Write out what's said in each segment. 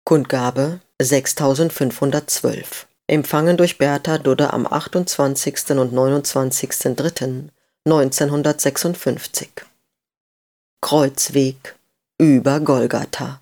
Kundgabe 6512. Empfangen durch Bertha Dudde am 28. und 29.03.1956. Kreuzweg über Golgatha.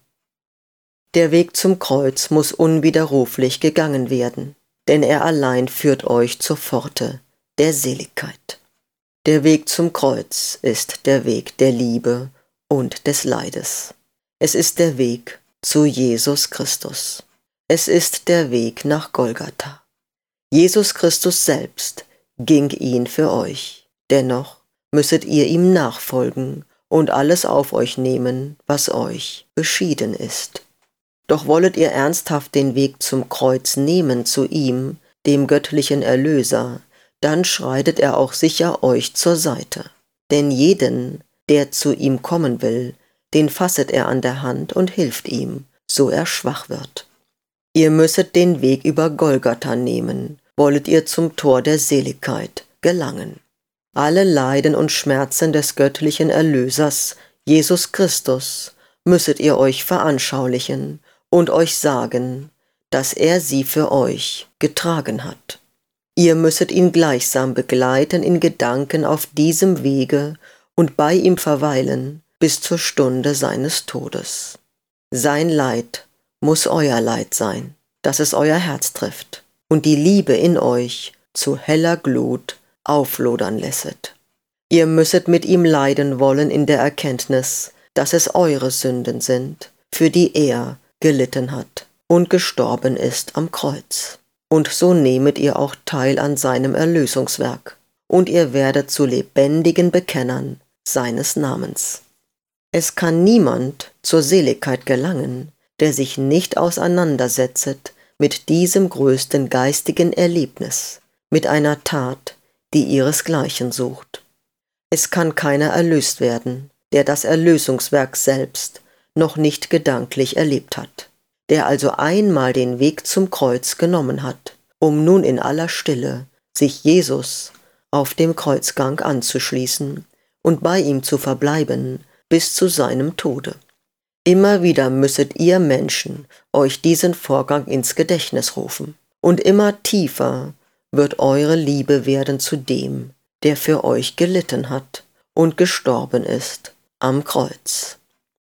Der Weg zum Kreuz muss unwiderruflich gegangen werden, denn er allein führt euch zur Pforte der Seligkeit. Der Weg zum Kreuz ist der Weg der Liebe und des Leides. Es ist der Weg zu Jesus Christus. Es ist der Weg nach Golgatha. Jesus Christus selbst ging ihn für euch. Dennoch müsset ihr ihm nachfolgen und alles auf euch nehmen, was euch beschieden ist. Doch wollet ihr ernsthaft den Weg zum Kreuz nehmen zu ihm, dem göttlichen Erlöser, dann schreitet er auch sicher euch zur Seite. Denn jeden, der zu ihm kommen will, den fasset er an der Hand und hilft ihm, so er schwach wird. Ihr müsset den Weg über Golgatha nehmen, wollet ihr zum Tor der Seligkeit gelangen. Alle Leiden und Schmerzen des göttlichen Erlösers, Jesus Christus, müsset ihr euch veranschaulichen und euch sagen, dass er sie für euch getragen hat. Ihr müsset ihn gleichsam begleiten in Gedanken auf diesem Wege und bei ihm verweilen bis zur Stunde seines Todes. Sein Leid muss euer Leid sein, dass es euer Herz trifft und die Liebe in euch zu heller Glut auflodern lässet. Ihr müsset mit ihm leiden wollen in der Erkenntnis, dass es eure Sünden sind, für die er gelitten hat und gestorben ist am Kreuz. Und so nehmet ihr auch teil an seinem Erlösungswerk, und ihr werdet zu lebendigen Bekennern seines Namens. Es kann niemand zur Seligkeit gelangen, der sich nicht auseinandersetzet mit diesem größten geistigen Erlebnis, mit einer Tat, die ihresgleichen sucht. Es kann keiner erlöst werden, der das Erlösungswerk selbst noch nicht gedanklich erlebt hat, der also einmal den Weg zum Kreuz genommen hat, um nun in aller Stille sich Jesus auf dem Kreuzgang anzuschließen und bei ihm zu verbleiben bis zu seinem Tode. Immer wieder müsset ihr Menschen euch diesen Vorgang ins Gedächtnis rufen, und immer tiefer wird eure Liebe werden zu dem, der für euch gelitten hat und gestorben ist am Kreuz.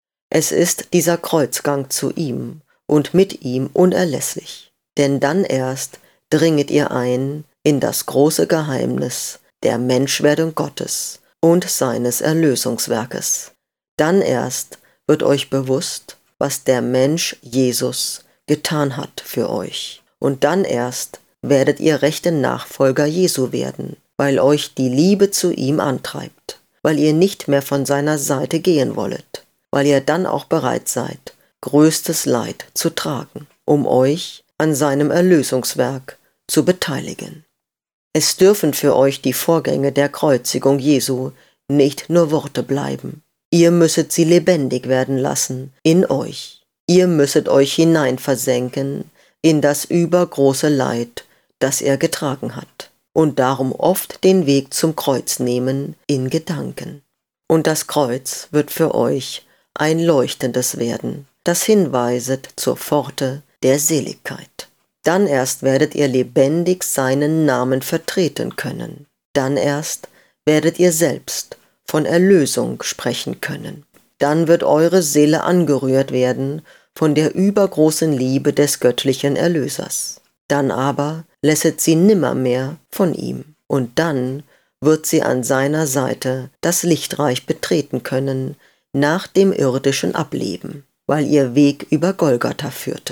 Es ist dieser Kreuzgang zu ihm und mit ihm unerlässlich, denn dann erst dringet ihr ein in das große Geheimnis der Menschwerdung Gottes und seines Erlösungswerkes. Dann erst wird euch bewusst, was der Mensch Jesus getan hat für euch. Und dann erst werdet ihr rechte Nachfolger Jesu werden, weil euch die Liebe zu ihm antreibt, weil ihr nicht mehr von seiner Seite gehen wollet, weil ihr dann auch bereit seid, größtes Leid zu tragen, um euch an seinem Erlösungswerk zu beteiligen. Es dürfen für euch die Vorgänge der Kreuzigung Jesu nicht nur Worte bleiben. Ihr müsset sie lebendig werden lassen in euch. Ihr müsset euch hineinversenken in das übergroße Leid, das er getragen hat, und darum oft den Weg zum Kreuz nehmen in Gedanken. Und das Kreuz wird für euch ein leuchtendes werden, das hinweiset zur Pforte der Seligkeit. Dann erst werdet ihr lebendig seinen Namen vertreten können. Dann erst werdet ihr selbst von Erlösung sprechen können. Dann wird eure Seele angerührt werden von der übergroßen Liebe des göttlichen Erlösers. Dann aber lässet sie nimmermehr von ihm. Und dann wird sie an seiner Seite das Lichtreich betreten können nach dem irdischen Ableben, weil ihr Weg über Golgatha führte.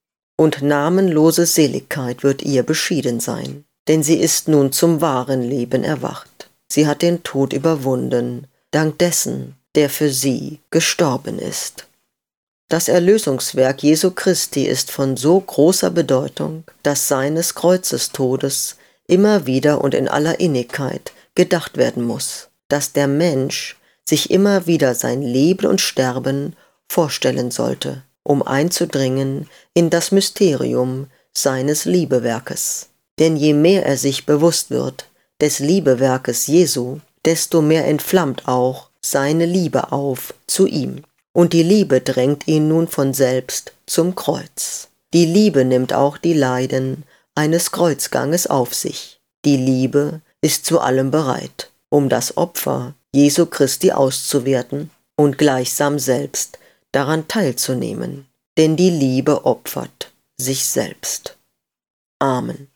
Und namenlose Seligkeit wird ihr beschieden sein, denn sie ist nun zum wahren Leben erwacht. Sie hat den Tod überwunden, dank dessen, der für sie gestorben ist. Das Erlösungswerk Jesu Christi ist von so großer Bedeutung, dass seines Kreuzestodes immer wieder und in aller Innigkeit gedacht werden muss, dass der Mensch sich immer wieder sein Leben und Sterben vorstellen sollte, um einzudringen in das Mysterium seines Liebewerkes. Denn je mehr er sich bewusst wird des Liebewerkes Jesu, desto mehr entflammt auch seine Liebe auf zu ihm. Und die Liebe drängt ihn nun von selbst zum Kreuz. Die Liebe nimmt auch die Leiden eines Kreuzganges auf sich. Die Liebe ist zu allem bereit, um das Opfer Jesu Christi auszuwerten und gleichsam selbst daran teilzunehmen. Denn die Liebe opfert sich selbst. Amen.